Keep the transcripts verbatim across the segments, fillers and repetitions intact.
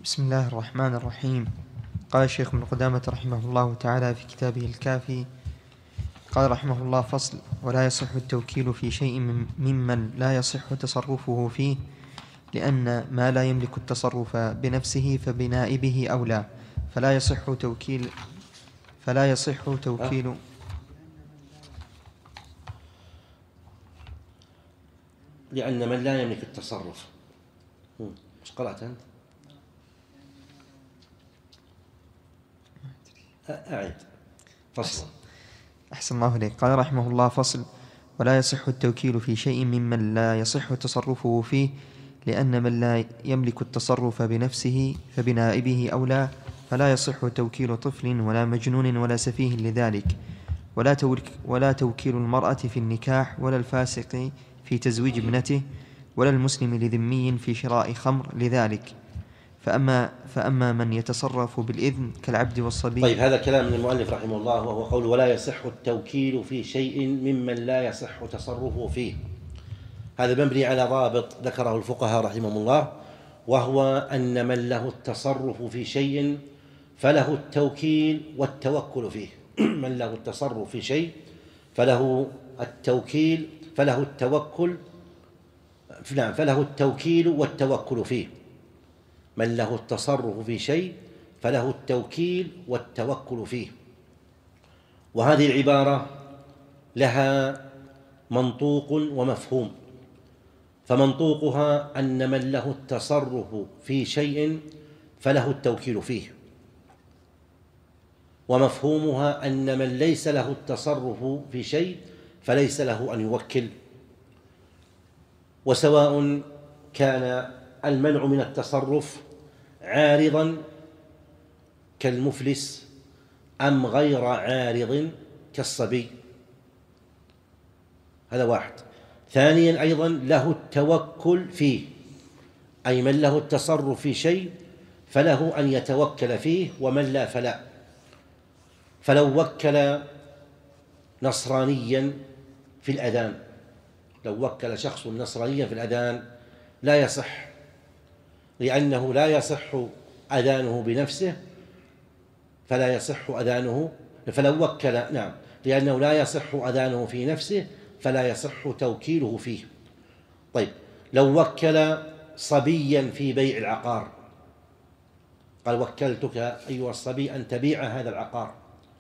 بسم الله الرحمن الرحيم. قال الشيخ ابن قدامة رحمه الله تعالى في كتابه الكافي، قال رحمه الله: فصل: ولا يصح التوكيل في شيء ممن لا يصح تصرفه فيه، لأن ما لا يملك التصرف بنفسه فبنائبه أولى، فلا يصح توكيل فلا يصح توكيل لأن من لا يملك التصرف. مش قرأت أنت؟ أعد فصل. أحسن الله إليك. قال رحمه الله: فصل: ولا يصح التوكيل في شيء ممن لا يصح تصرفه فيه، لأن من لا يملك التصرف بنفسه فبنائبه أولى، فلا يصح توكيل طفل ولا مجنون ولا سفيه لذلك، ولا ولا توكيل المرأة في النكاح، ولا الفاسق في تزويج ابنته، ولا المسلم لذمي في شراء خمر لذلك. فأما, فأما من يتصرف بالإذن كالعبد والصبي. طيب، هذا كلام من المؤلف رحمه الله، وهو قول: ولا يصح التوكيل في شيء ممن لا يصح تصرفه فيه. هذا مبني على ضابط ذكره الفقهاء رحمهم الله، وهو أن من له التصرف في شيء فله التوكيل والتوكل فيه. من له التصرف في شيء فله التوكيل فله التوكل نعم فله التوكيل والتوكل فيه. من له التصرف في شيء فله التوكيل والتوكل فيه. وهذه العبارة لها منطوق ومفهوم. فمنطوقها أن من له التصرف في شيء فله التوكيل فيه، ومفهومها أن من ليس له التصرف في شيء فليس له أن يوكل. وسواء كان المنع من التصرف عارضا كالمفلس أم غير عارض كالصبي، هذا واحد. ثانيا أيضا له التوكل فيه، أي من له التصرف في شيء فله أن يتوكل فيه، ومن لا فلا. فلو وكل نصرانيا في الأذان لو وكل شخص نصرانيا في الأذان لا يصح، لأنه لا يصح أذانه بنفسه، فلا يصح أذانه فلو وكل نعم لأنه لا يصح أذانه في نفسه فلا يصح توكيله فيه. طيب، لو وكل صبيا في بيع العقار، قال: وكلتك أيها الصبي أن تبيع هذا العقار،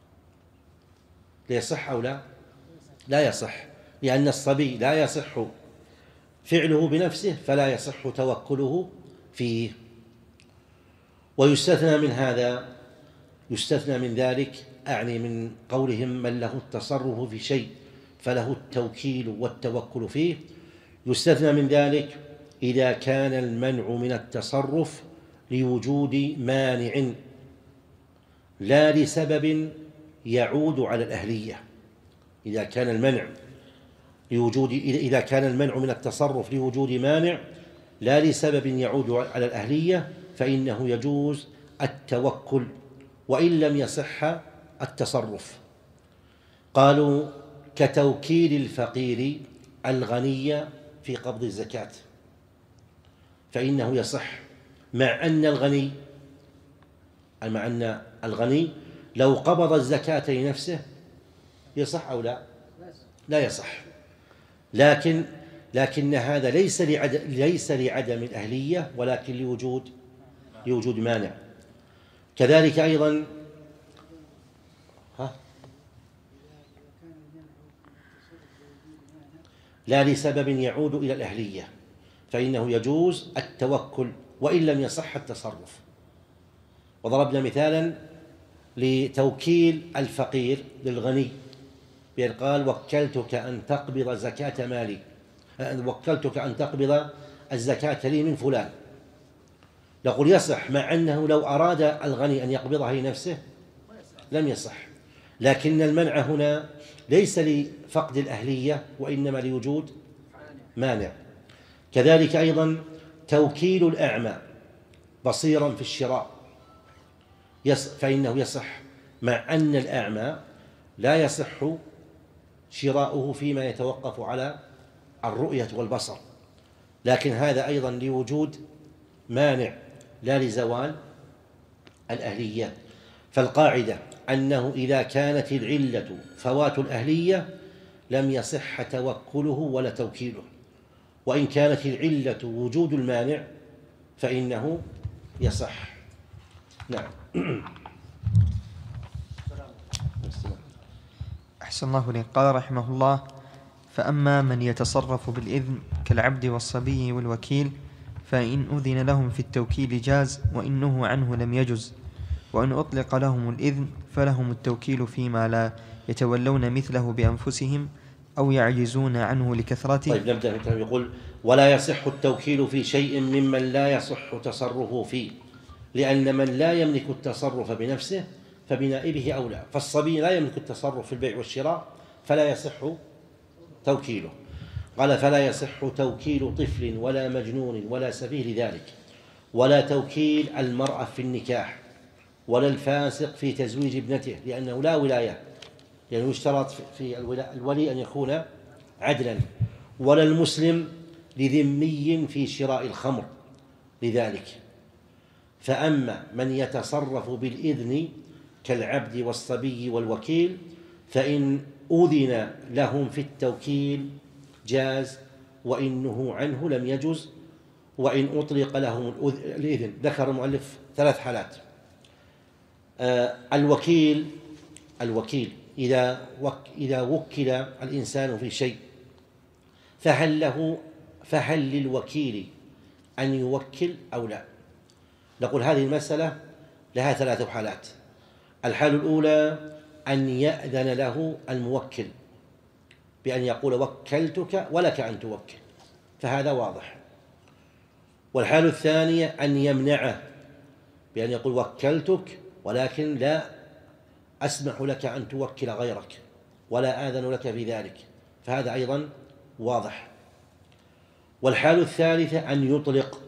ليصح أو لا؟ لا يصح، لأن الصبي لا يصح فعله بنفسه فلا يصح توكله فيه. ويستثنى من هذا يستثنى من ذلك أعني من قولهم من له التصرف في شيء فله التوكيل والتوكل فيه، يستثنى من ذلك إذا كان المنع من التصرف لوجود مانع لا لسبب يعود على الأهلية. إذا كان المنع لوجود إذا كان المنع من التصرف لوجود مانع لا لسبب يعود على الأهلية فإنه يجوز التوكل وإن لم يصح التصرف. قالوا: كتوكيل الفقير الغني في قبض الزكاة، فإنه يصح، مع أن الغني مع أن الغني لو قبض الزكاة لنفسه يصح أو لا؟ لا يصح، لكن لكن هذا ليس لعدم ليس لعدم الأهلية، ولكن لوجود لوجود مانع. كذلك أيضا ها لا لسبب يعود إلى الأهلية فإنه يجوز التوكل وإن لم يصح التصرف. وضربنا مثالا لتوكيل الفقير للغني بأن قال: وكلتك أن تقبض زكاة مالي وكلتك أن تقبض الزكاة لي من فلان. نقول يصح، مع أنه لو أراد الغني أن يقبضها لنفسه لم يصح، لكن المنع هنا ليس لفقد الأهلية وإنما لوجود مانع. كذلك أيضا توكيل الأعمى بصيرا في الشراء فإنه يصح، مع أن الأعمى لا يصح شراؤه فيما يتوقف على الرؤية والبصر، لكن هذا أيضا لوجود مانع لا لزوال الأهلية. فالقاعدة أنه إذا كانت العلة فوات الأهلية لم يصح توكله ولا توكيله، وإن كانت العلة وجود المانع فإنه يصح. نعم. أحسن الله إليك. قال رحمه الله: فأما من يتصرف بالإذن كالعبد والصبي والوكيل فإن أذن لهم في التوكيل جاز، وإنه عنه لم يجز، وإن أطلق لهم الإذن فلهم التوكيل فيما لا يتولون مثله بأنفسهم أو يعجزون عنه لكثرته. طيب نبدأ. يقول: ولا يصح التوكيل في شيء ممن لا يصح تصرفه فيه، لأن من لا يملك التصرف بنفسه فبنائبه أولى. فالصبي لا يملك التصرف في البيع والشراء فلا يصح توكيله. قال: فلا يصح توكيل طفل ولا مجنون ولا سفيه لذلك، ولا توكيل المرأة في النكاح، ولا الفاسق في تزويج ابنته، لأنه لا ولاية، يعني يشترط في الولي أن يكون عدلا، ولا المسلم لذمي في شراء الخمر لذلك. فأما من يتصرف بالإذن كالعبد والصبي والوكيل فإن أذن لهم في التوكيل جاز، وإنه عنه لم يجز، وإن أطلق لهم الإذن. ذكر المؤلف ثلاث حالات. آه الوكيل الوكيل إذا وك إذا وكل الإنسان في شيء فهل له فهل للوكيل أن يوكل أو لا؟ نقول هذه المسألة لها ثلاث حالات. الحالة الأولى أن يأذن له الموكل بأن يقول: وكلتك ولك أن توكل، فهذا واضح. والحالة الثانية أن يمنعه بأن يقول: وكلتك ولكن لا أسمح لك أن توكل غيرك ولا آذن لك في ذلك، فهذا أيضا واضح. والحالة الثالثة أن يطلق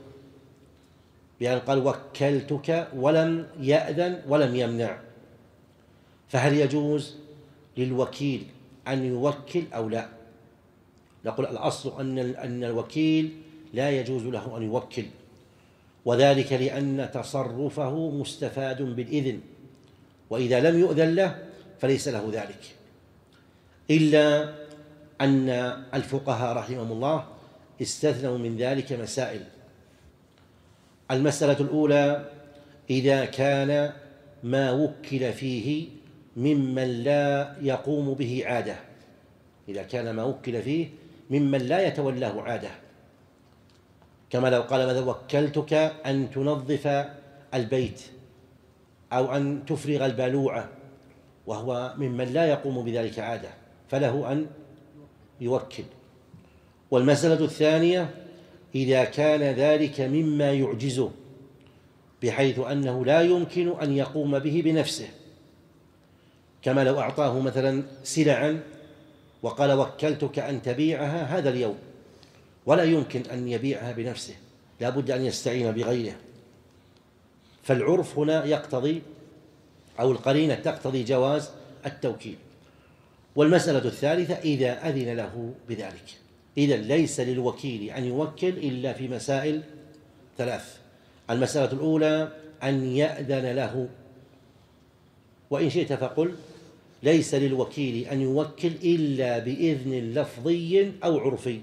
بأن قال: وكلتك ولم يأذن ولم يمنع، فهل يجوز للوكيل أن يوكل أو لا؟ نقول الأصل أن أن الوكيل لا يجوز له أن يوكل، وذلك لأن تصرفه مستفاد بالإذن، وإذا لم يؤذن له فليس له ذلك، إلا أن الفقهاء رحمهم الله استثنوا من ذلك مسائل. المسألة الأولى: إذا كان ما وكل فيه ممن لا يقوم به عادة، إذا كان ما وكل فيه ممن لا يتولاه عادة، كما لو قال مثلا: وكلتك أن تنظف البيت أو أن تفرغ البالوعة، وهو ممن لا يقوم بذلك عادة، فله أن يوكل. والمسألة الثانية: إذا كان ذلك مما يعجزه بحيث أنه لا يمكن أن يقوم به بنفسه، كما لو أعطاه مثلا سلعا وقال: وكلتك أن تبيعها هذا اليوم، ولا يمكن أن يبيعها بنفسه، لا بد أن يستعين بغيره، فالعرف هنا يقتضي أو القرينة تقتضي جواز التوكيل. والمسألة الثالثة: إذا أذن له بذلك. إذن ليس للوكيل أن يوكل إلا في مسائل ثلاث. المسألة الأولى أن يأذن له، وإن شئت فقل ليس للوكيل أن يوكل إلا بإذن لفظي أو عرفي.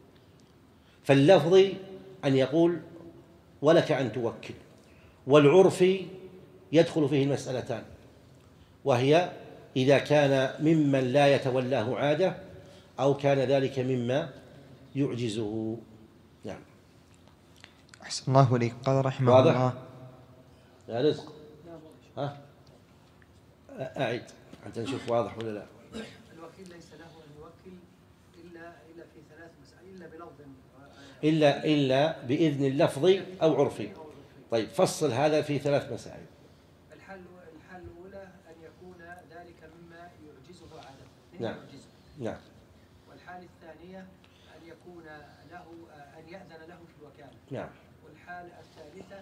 فاللفظي أن يقول: ولك أن توكل، والعرفي يدخل فيه المسألتان، وهي إذا كان ممن لا يتولاه عادة أو كان ذلك مما يعجزه. نعم. أحسن الله إليك. قال رحمه واضح؟ الله: يا رزق، ها أعد حتى نشوف واضح ولا لا. الوكيل ليس له أن يوكل إلا إلا في ثلاث مسائل، إلا بلفظ، إلا إلا بإذن لفظي أو عرفي. طيب فصل هذا في ثلاث مسائل. الحل الحل الأولى أن يكون ذلك مما يعجزه عادة. نعم. يعجزه. نعم. والحالة الثانية أن يكون له أن يأذن له في الوكالة. نعم. والحالة الثالثة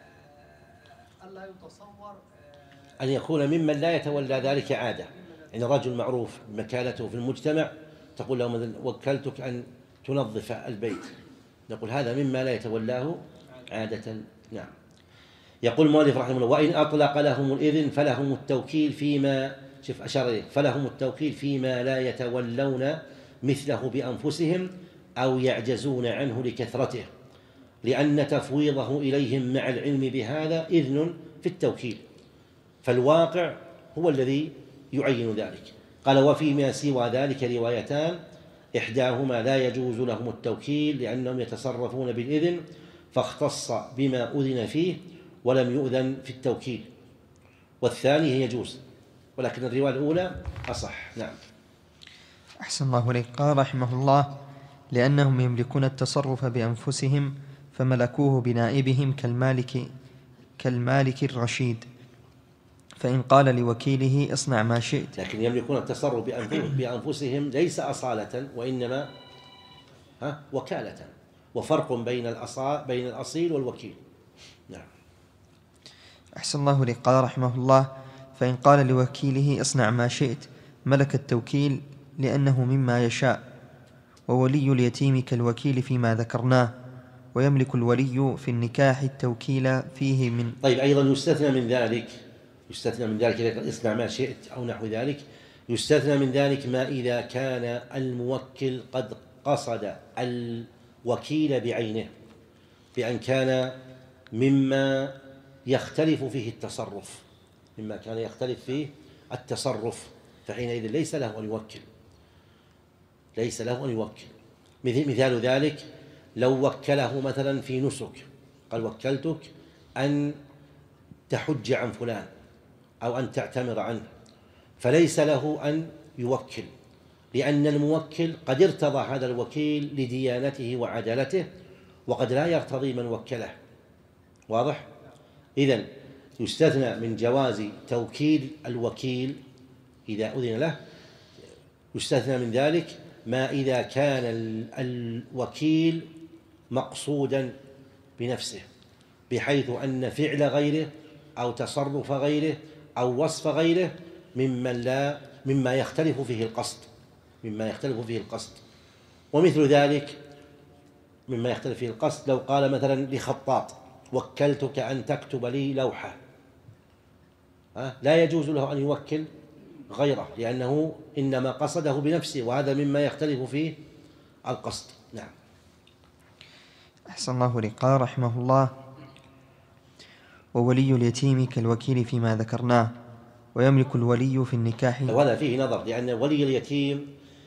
ألا يتصور أن يكون ممن لا يتولى ذلك عادة، يعني رجل معروف مكانته في المجتمع تقول له مثلا: وكلتك أن تنظف البيت، نقول هذا مما لا يتولاه عادة. نعم. يقول المؤلف رحمه الله: وإن أطلق لهم الإذن فلهم التوكيل فيما شوف أشار إليه فلهم التوكيل فيما لا يتولون مثله بأنفسهم أو يعجزون عنه لكثرته، لأن تفويضه إليهم مع العلم بهذا إذن في التوكيل، فالواقع هو الذي يعين ذلك. قال: وفيما سوى ذلك روايتان، إحداهما لا يجوز لهم التوكيل لأنهم يتصرفون بالإذن فاختص بما أذن فيه ولم يؤذن في التوكيل، والثاني يجوز، ولكن الرواية الأولى أصح. نعم. أحسن الله إليك. قال رحمه الله: لأنهم يملكون التصرف بأنفسهم فملكوه بنائبهم كالمالك كالمالك الرشيد، فإن قال لوكيله اصنع ما شئت. لكن يملكون التصرف بأنفسهم ليس أصالة، وإنما ها وكالة، وفرق بين الأصال بين الأصيل والوكيل. نعم. أحسن الله إليك. قال رحمه الله: فإن قال لوكيله اصنع ما شئت ملك التوكيل لأنه مما يشاء، وولي اليتيم كالوكيل فيما ذكرناه، ويملك الولي في النكاح التوكيل فيه من. طيب، أيضا يستثنى من ذلك يستثنى من ذلك اصنع ما شئت أو نحو ذلك، يستثنى من ذلك ما إذا كان الموكل قد قصد الوكيل بعينه بأن كان مما يختلف فيه التصرف مما كان يختلف فيه التصرف فحينئذ ليس له أن يوكل ليس له أن يوكل مثال ذلك: لو وكله مثلا في نسك، قال: وكلتك أن تحج عن فلان أو أن تعتمر عنه، فليس له أن يوكل، لأن الموكل قد ارتضى هذا الوكيل لديانته وعدالته، وقد لا يرتضي من وكله. واضح؟ إذن يستثنى من جواز توكيل الوكيل إذا أذن له، يستثنى من ذلك ما إذا كان الوكيل مقصودا بنفسه، بحيث أن فعل غيره أو تصرف غيره أو وصف غيره ممن لا مما يختلف فيه القصد مما يختلف فيه القصد ومثل ذلك مما يختلف فيه القصد، لو قال مثلا لخطاط: وكلتك أن تكتب لي لوحة، لا يجوز له أن يوكل غيره، لأنه إنما قصده بنفسه، وهذا مما يختلف فيه القصد. نعم. أحسن الله إليك. قال رحمه الله: وولي اليتيم كالوكيل فيما ذكرناه، ويملك الولي في النكاح. وهذا فيه نظر، لأن ولي اليتيم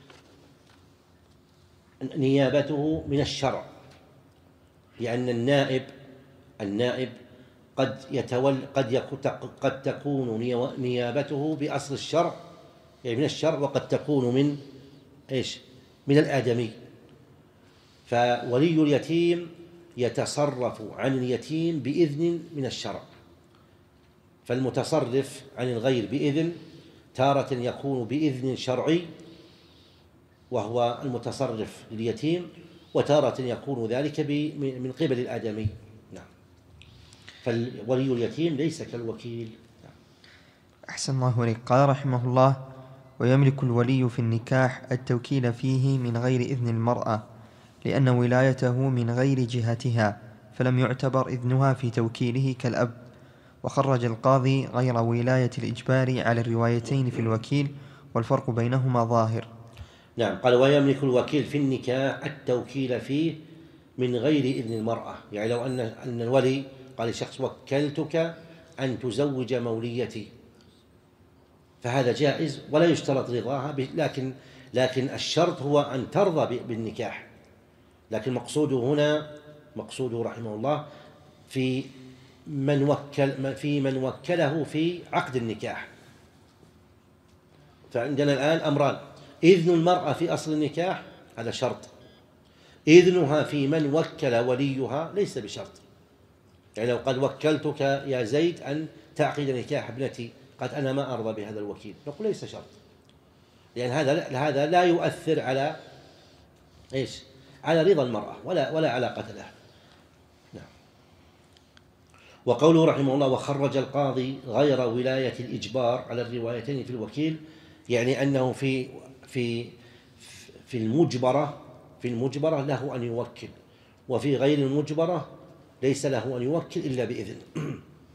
نيابته من الشرع، لأن النائب النائب قد يتول قد قد تكون نيابته بأصل الشرع، يعني من الشرع، وقد تكون من ايش؟ من الآدمي. فولي اليتيم يتصرف عن اليتيم بإذن من الشرع، فالمتصرف عن الغير بإذن تارة يكون بإذن شرعي وهو المتصرف لليتيم، وتارة يكون ذلك من قبل الآدمي. نعم. فولي اليتيم ليس كالوكيل. نعم. أحسن الله إليك. قال رحمه الله: ويملك الولي في النكاح التوكيل فيه من غير إذن المرأة، لأن ولايته من غير جهتها، فلم يعتبر إذنها في توكيله كالأب. وخرج القاضي غير ولاية الإجبار على الروايتين في الوكيل، والفرق بينهما ظاهر. نعم. قال: ويملك الوكيل في النكاح التوكيل فيه من غير إذن المرأة، يعني لو أن أن الولي قال لشخص: وكلتك أن تزوج موليتي، فهذا جائز ولا يشترط رضاها، لكن لكن الشرط هو أن ترضى بالنكاح. لكن مقصوده هنا مقصوده رحمه الله في من وكل في من وكله في عقد النكاح. فعندنا الآن أمران: إذن المرأة في أصل النكاح هذا شرط، إذنها في من وكل وليها ليس بشرط. يعني لو قال: وكلتك يا زيد أن تعقد نكاح ابنتي، قد أنا ما أرضى بهذا الوكيل، نقول ليس شرط، لأن هذا هذا لا يؤثر على إيش؟ على رضا المرأة، ولا ولا علاقة له. نعم. وقوله رحمه الله: وخرج القاضي غير ولاية الإجبار على الروايتين في الوكيل، يعني أنه في في في المجبرة في المجبرة له أن يوكل، وفي غير المجبرة ليس له أن يوكل إلا بإذن.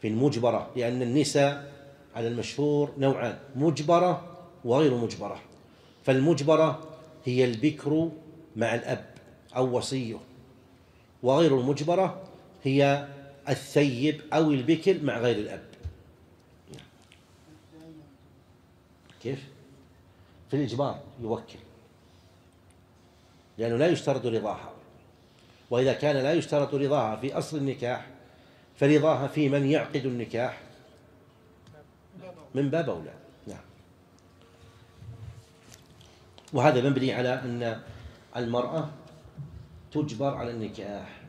في المجبرة، لأن النساء على المشهور نوعان: مجبرة وغير مجبرة. فالمجبرة هي البكر مع الأب أو وصيه، وغير المجبرة هي الثيب أو البكر مع غير الأب. كيف؟ في الإجبار يوكل، لأنه لا يشترط رضاها، وإذا كان لا يشترط رضاها في أصل النكاح فرضاها في من يعقد النكاح من باب أولى. نعم. وهذا مبني على أن المرأة تجبر على النكاح،